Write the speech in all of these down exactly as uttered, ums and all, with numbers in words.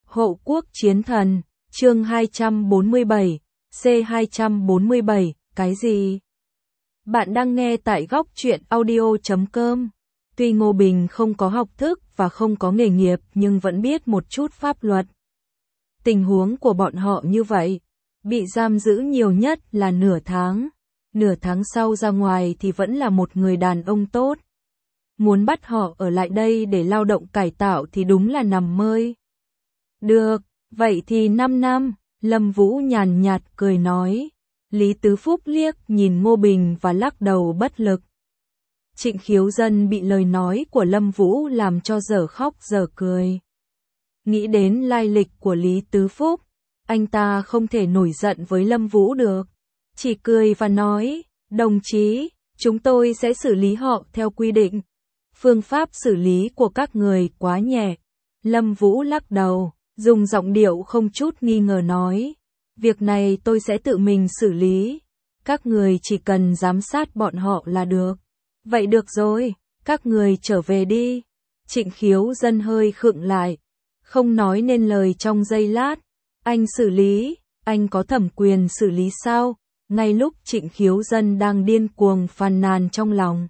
Hộ quốc chiến thần, chương hai trăm bốn mươi bảy, C hai trăm bốn mươi bảy, cái gì? Bạn đang nghe tại góc truyện audio chấm com. Tuy Ngô Bình không có học thức và không có nghề nghiệp nhưng vẫn biết một chút pháp luật. Tình huống của bọn họ như vậy, bị giam giữ nhiều nhất là nửa tháng. Nửa tháng sau ra ngoài thì vẫn là một người đàn ông tốt. Muốn bắt họ ở lại đây để lao động cải tạo thì đúng là nằm mơ. Được, vậy thì năm năm, Lâm Vũ nhàn nhạt cười nói. Lý Tứ Phúc liếc nhìn Ngô Bình và lắc đầu bất lực. Trịnh Khiếu Dân bị lời nói của Lâm Vũ làm cho dở khóc dở cười. Nghĩ đến lai lịch của Lý Tứ Phúc, anh ta không thể nổi giận với Lâm Vũ được. Chỉ cười và nói, đồng chí, chúng tôi sẽ xử lý họ theo quy định. Phương pháp xử lý của các người quá nhẹ. Lâm Vũ lắc đầu, dùng giọng điệu không chút nghi ngờ nói. Việc này tôi sẽ tự mình xử lý. Các người chỉ cần giám sát bọn họ là được. Vậy được rồi, các người trở về đi. Trịnh Khiếu Dân hơi khựng lại. Không nói nên lời trong giây lát. Anh xử lý, anh có thẩm quyền xử lý sao? Ngay lúc Trịnh Khiếu Dân đang điên cuồng phàn nàn trong lòng.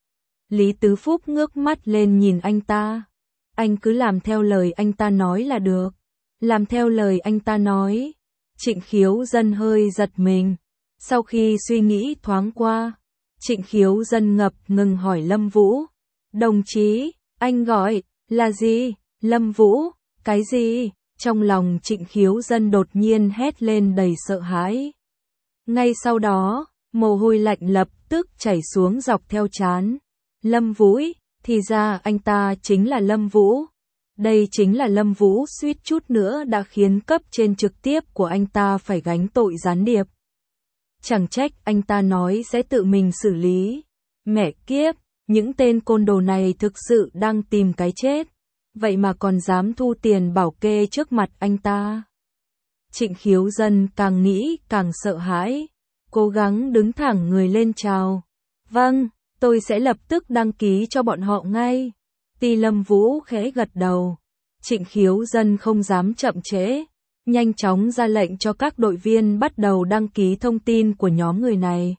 Lý Tứ Phúc ngước mắt lên nhìn anh ta. Anh cứ làm theo lời anh ta nói là được. Làm theo lời anh ta nói. Trịnh Khiếu Dân hơi giật mình. Sau khi suy nghĩ thoáng qua, Trịnh Khiếu Dân ngập ngừng hỏi Lâm Vũ. Đồng chí, anh gọi, là gì? Lâm Vũ, cái gì? Trong lòng Trịnh Khiếu Dân đột nhiên hét lên đầy sợ hãi. Ngay sau đó, mồ hôi lạnh lập tức chảy xuống dọc theo trán. Lâm Vũ, thì ra anh ta chính là Lâm Vũ. Đây chính là Lâm Vũ suýt chút nữa đã khiến cấp trên trực tiếp của anh ta phải gánh tội gián điệp. Chẳng trách anh ta nói sẽ tự mình xử lý. Mẹ kiếp, những tên côn đồ này thực sự đang tìm cái chết. Vậy mà còn dám thu tiền bảo kê trước mặt anh ta. Trịnh Khiếu Dân càng nghĩ càng sợ hãi. Cố gắng đứng thẳng người lên chào. Vâng, tôi sẽ lập tức đăng ký cho bọn họ ngay. Ti Lâm Vũ khẽ gật đầu. Trịnh Khiếu Dân không dám chậm trễ. Nhanh chóng ra lệnh cho các đội viên bắt đầu đăng ký thông tin của nhóm người này.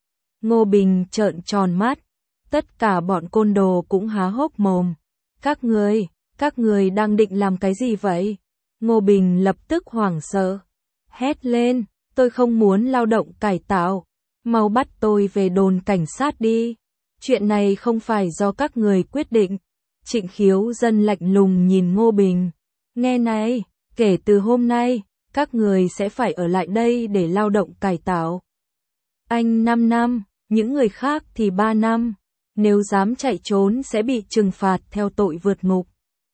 Ngô Bình trợn tròn mắt. Tất cả bọn côn đồ cũng há hốc mồm. Các người, các người đang định làm cái gì vậy? Ngô Bình lập tức hoảng sợ. Hét lên, tôi không muốn lao động cải tạo. Mau bắt tôi về đồn cảnh sát đi. Chuyện này không phải do các người quyết định. Trịnh Khiếu Dân lạnh lùng nhìn Ngô Bình. Nghe này, kể từ hôm nay, các người sẽ phải ở lại đây để lao động cải tạo. Anh năm năm, những người khác thì ba năm. Nếu dám chạy trốn sẽ bị trừng phạt theo tội vượt ngục.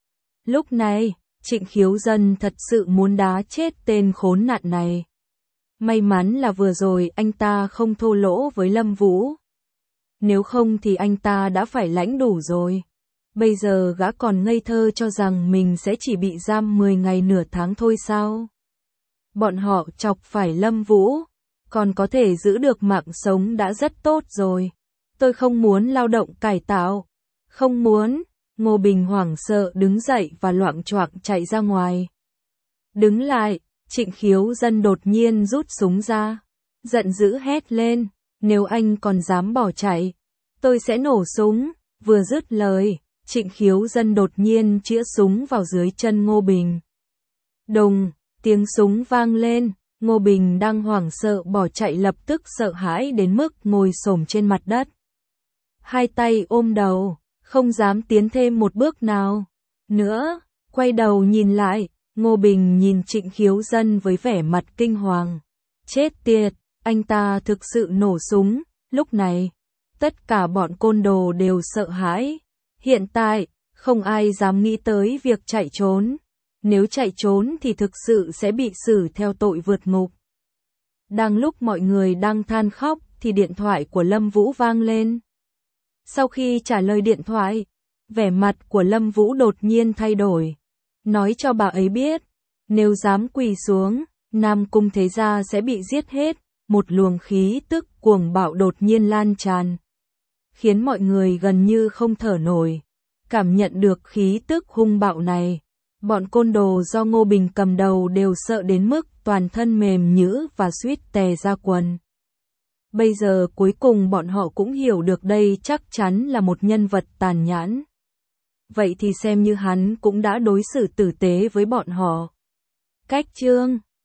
Lúc này, Trịnh Khiếu Dân thật sự muốn đá chết tên khốn nạn này. May mắn là vừa rồi anh ta không thô lỗ với Lâm Vũ. Nếu không thì anh ta đã phải lãnh đủ rồi. Bây giờ gã còn ngây thơ cho rằng mình sẽ chỉ bị giam mười ngày nửa tháng thôi sao? Bọn họ chọc phải Lâm Vũ, còn có thể giữ được mạng sống đã rất tốt rồi. Tôi không muốn lao động cải tạo. Không muốn. Ngô Bình hoảng sợ đứng dậy và loạng choạng chạy ra ngoài. Đứng lại, Trịnh Khiếu Dân đột nhiên rút súng ra. Giận dữ hét lên, nếu anh còn dám bỏ chạy, tôi sẽ nổ súng. Vừa dứt lời, Trịnh Khiếu Dân đột nhiên chĩa súng vào dưới chân Ngô Bình. Đùng, tiếng súng vang lên, Ngô Bình đang hoảng sợ bỏ chạy lập tức sợ hãi đến mức ngồi xổm trên mặt đất. Hai tay ôm đầu, không dám tiến thêm một bước nào. Nữa, quay đầu nhìn lại, Ngô Bình nhìn Trịnh Khiếu Dân với vẻ mặt kinh hoàng. Chết tiệt, anh ta thực sự nổ súng. Lúc này, tất cả bọn côn đồ đều sợ hãi. Hiện tại, không ai dám nghĩ tới việc chạy trốn. Nếu chạy trốn thì thực sự sẽ bị xử theo tội vượt ngục. Đang lúc mọi người đang than khóc thì điện thoại của Lâm Vũ vang lên. Sau khi trả lời điện thoại, vẻ mặt của Lâm Vũ đột nhiên thay đổi. Nói cho bà ấy biết, nếu dám quỳ xuống, Nam Cung Thế Gia sẽ bị giết hết. Một luồng khí tức cuồng bạo đột nhiên lan tràn, khiến mọi người gần như không thở nổi. Cảm nhận được khí tức hung bạo này, Bọn côn đồ do Ngô Bình cầm đầu đều sợ đến mức toàn thân mềm nhũn và suýt tè ra quần. Bây giờ cuối cùng bọn họ cũng hiểu được đây chắc chắn là một nhân vật tàn nhẫn. Vậy thì xem như hắn cũng đã đối xử tử tế với bọn họ. Cách chương